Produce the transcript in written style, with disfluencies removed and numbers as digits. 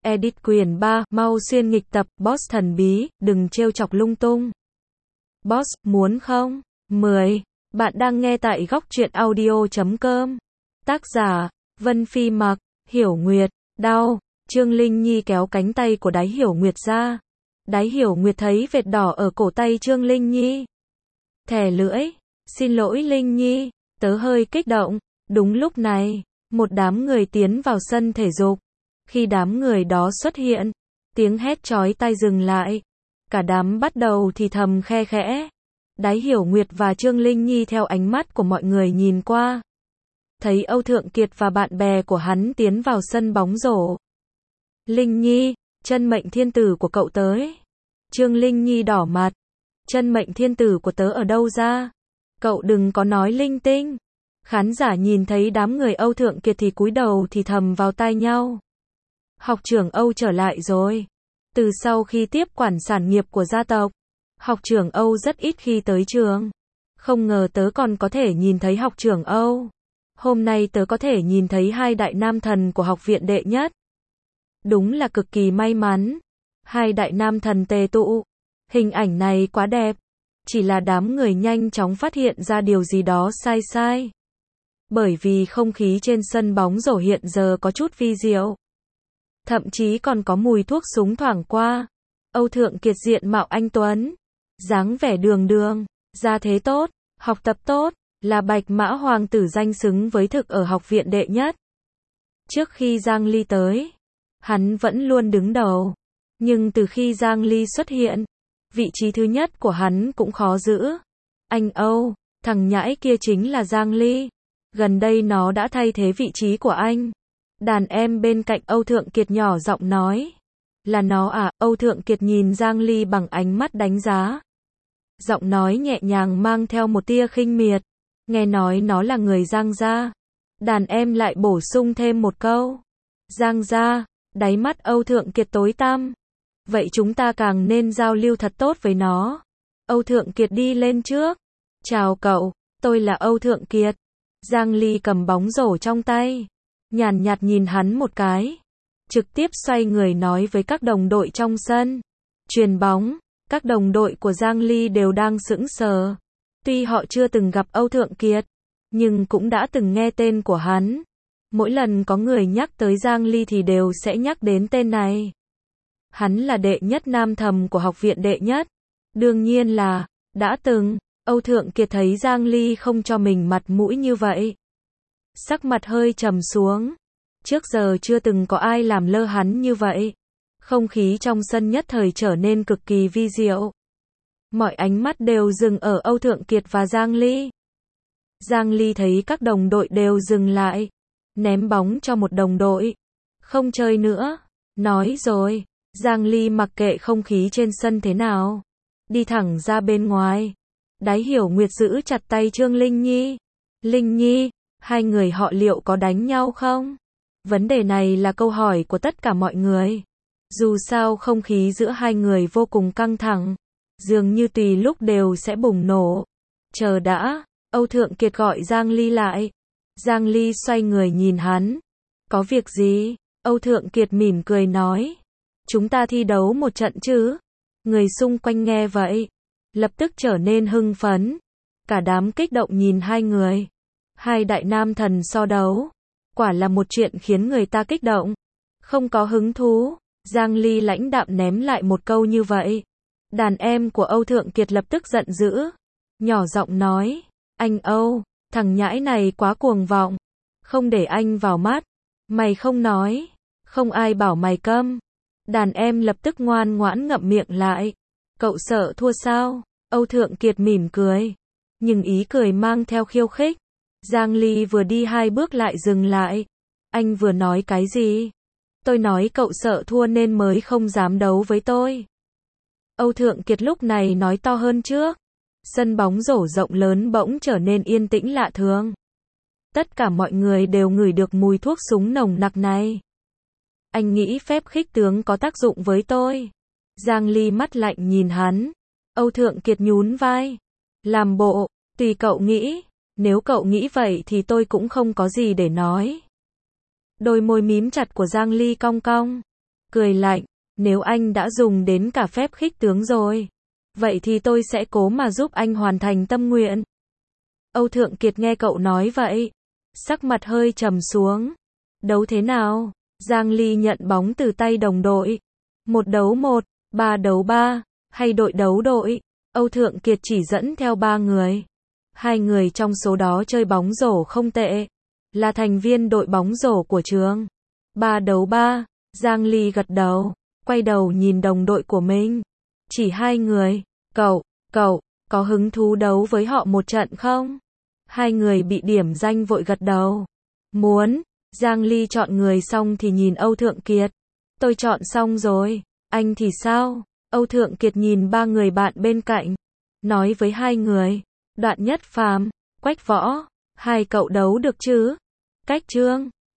Edit quyển 3, mau xuyên nghịch tập, boss thần bí, đừng trêu chọc lung tung. Boss, muốn không? 10. Bạn đang nghe tại góc truyện audio.com. Tác giả, Vân Phi Mặc, Hiểu Nguyệt, đau. Trương Linh Nhi kéo cánh tay của Đái Hiểu Nguyệt ra. Đái Hiểu Nguyệt thấy vệt đỏ ở cổ tay Trương Linh Nhi. Thè lưỡi, xin lỗi Linh Nhi, tớ hơi kích động. Đúng lúc này, một đám người tiến vào sân thể dục. Khi đám người đó xuất hiện, tiếng hét chói tai dừng lại. Cả đám bắt đầu thì thầm khe khẽ. Đái Hiểu Nguyệt và Trương Linh Nhi theo ánh mắt của mọi người nhìn qua. Thấy Âu Thượng Kiệt và bạn bè của hắn tiến vào sân bóng rổ. Linh Nhi, chân mệnh thiên tử của cậu tới. Trương Linh Nhi đỏ mặt. Chân mệnh thiên tử của tớ ở đâu ra? Cậu đừng có nói linh tinh. Khán giả nhìn thấy đám người Âu Thượng Kiệt thì cúi đầu thì thầm vào tai nhau. Học trưởng Âu trở lại rồi. Từ sau khi tiếp quản sản nghiệp của gia tộc, học trưởng Âu rất ít khi tới trường. Không ngờ tớ còn có thể nhìn thấy học trưởng Âu. Hôm nay tớ có thể nhìn thấy hai đại nam thần của học viện đệ nhất. Đúng là cực kỳ may mắn. Hai đại nam thần tề tụ. Hình ảnh này quá đẹp. Chỉ là đám người nhanh chóng phát hiện ra điều gì đó sai. Bởi vì không khí trên sân bóng rổ hiện giờ có chút vi diệu. Thậm chí còn có mùi thuốc súng thoảng qua. Âu Thượng Kiệt diện mạo anh tuấn, dáng vẻ đường đường, gia thế tốt, học tập tốt, là Bạch Mã hoàng tử danh xứng với thực ở học viện đệ nhất. Trước khi Giang Ly tới, hắn vẫn luôn đứng đầu. Nhưng từ khi Giang Ly xuất hiện, vị trí thứ nhất của hắn cũng khó giữ. Anh Âu, thằng nhãi kia chính là Giang Ly. Gần đây nó đã thay thế vị trí của anh. Đàn em bên cạnh Âu Thượng Kiệt nhỏ giọng nói. Là nó à? Âu Thượng Kiệt nhìn Giang Ly bằng ánh mắt đánh giá. Giọng nói nhẹ nhàng mang theo một tia khinh miệt. Nghe nói nó là người Giang gia. Đàn em lại bổ sung thêm một câu. Giang gia, đáy mắt Âu Thượng Kiệt tối tăm. Vậy chúng ta càng nên giao lưu thật tốt với nó. Âu Thượng Kiệt đi lên trước. Chào cậu, tôi là Âu Thượng Kiệt. Giang Ly cầm bóng rổ trong tay. Nhàn nhạt nhìn hắn một cái. Trực tiếp xoay người nói với các đồng đội trong sân. Chuyền bóng. Các đồng đội của Giang Ly đều đang sững sờ. Tuy họ chưa từng gặp Âu Thượng Kiệt, nhưng cũng đã từng nghe tên của hắn. Mỗi lần có người nhắc tới Giang Ly thì đều sẽ nhắc đến tên này. Hắn là đệ nhất nam thầm của học viện đệ nhất. Đương nhiên là, đã từng, Âu Thượng Kiệt thấy Giang Ly không cho mình mặt mũi như vậy. Sắc mặt hơi trầm xuống. Trước giờ chưa từng có ai làm lơ hắn như vậy. Không khí trong sân nhất thời trở nên cực kỳ vi diệu. Mọi ánh mắt đều dừng ở Âu Thượng Kiệt và Giang Ly. Giang Ly thấy các đồng đội đều dừng lại. Ném bóng cho một đồng đội. Không chơi nữa. Nói rồi. Giang Ly mặc kệ không khí trên sân thế nào. Đi thẳng ra bên ngoài. Đái Hiểu Nguyệt giữ chặt tay Trương Linh Nhi. Linh Nhi, hai người họ liệu có đánh nhau không? Vấn đề này là câu hỏi của tất cả mọi người. Dù sao không khí giữa hai người vô cùng căng thẳng. Dường như tùy lúc đều sẽ bùng nổ. Chờ đã, Âu Thượng Kiệt gọi Giang Ly lại. Giang Ly xoay người nhìn hắn. Có việc gì? Âu Thượng Kiệt mỉm cười nói. Chúng ta thi đấu một trận chứ? Người xung quanh nghe vậy, lập tức trở nên hưng phấn. Cả đám kích động nhìn hai người. Hai đại nam thần so đấu. Quả là một chuyện khiến người ta kích động. Không có hứng thú. Giang Ly lãnh đạm ném lại một câu như vậy. Đàn em của Âu Thượng Kiệt lập tức giận dữ. Nhỏ giọng nói. Anh Âu, thằng nhãi này quá cuồng vọng. Không để anh vào mắt. Mày không nói. Không ai bảo mày câm. Đàn em lập tức ngoan ngoãn ngậm miệng lại. Cậu sợ thua sao? Âu Thượng Kiệt mỉm cười. Nhưng ý cười mang theo khiêu khích. Giang Ly vừa đi hai bước lại dừng lại. Anh vừa nói cái gì? Tôi nói cậu sợ thua nên mới không dám đấu với tôi. Âu Thượng Kiệt lúc này nói to hơn trước. Sân bóng rổ rộng lớn bỗng trở nên yên tĩnh lạ thường. Tất cả mọi người đều ngửi được mùi thuốc súng nồng nặc này. Anh nghĩ phép khích tướng có tác dụng với tôi. Giang Ly mắt lạnh nhìn hắn. Âu Thượng Kiệt nhún vai. Làm bộ, tùy cậu nghĩ. Nếu cậu nghĩ vậy thì tôi cũng không có gì để nói. Đôi môi mím chặt của Giang Ly cong cong. cười lạnh, nếu anh đã dùng đến cả phép khích tướng rồi, vậy thì tôi sẽ cố mà giúp anh hoàn thành tâm nguyện. Âu Thượng Kiệt nghe cậu nói vậy, sắc mặt hơi trầm xuống. Đấu thế nào? Giang Ly nhận bóng từ tay đồng đội. 1 đấu 1, 3 đấu 3, hay đội đấu đội? Âu Thượng Kiệt chỉ dẫn theo 3 người. 2 người trong số đó chơi bóng rổ không tệ, là thành viên đội bóng rổ của trường. 3 đấu 3, Giang Ly gật đầu, quay đầu nhìn đồng đội của mình. Chỉ 2 người, cậu, có hứng thú đấu với họ một trận không? 2 người bị điểm danh vội gật đầu. Muốn. Giang Ly chọn người xong thì nhìn Âu Thượng Kiệt. Tôi chọn xong rồi, anh thì sao? Âu Thượng Kiệt nhìn 3 người bạn bên cạnh, nói với 2 người, Đoạn Nhất Phàm, Quách Võ, 2 cậu đấu được chứ? Cách Trương,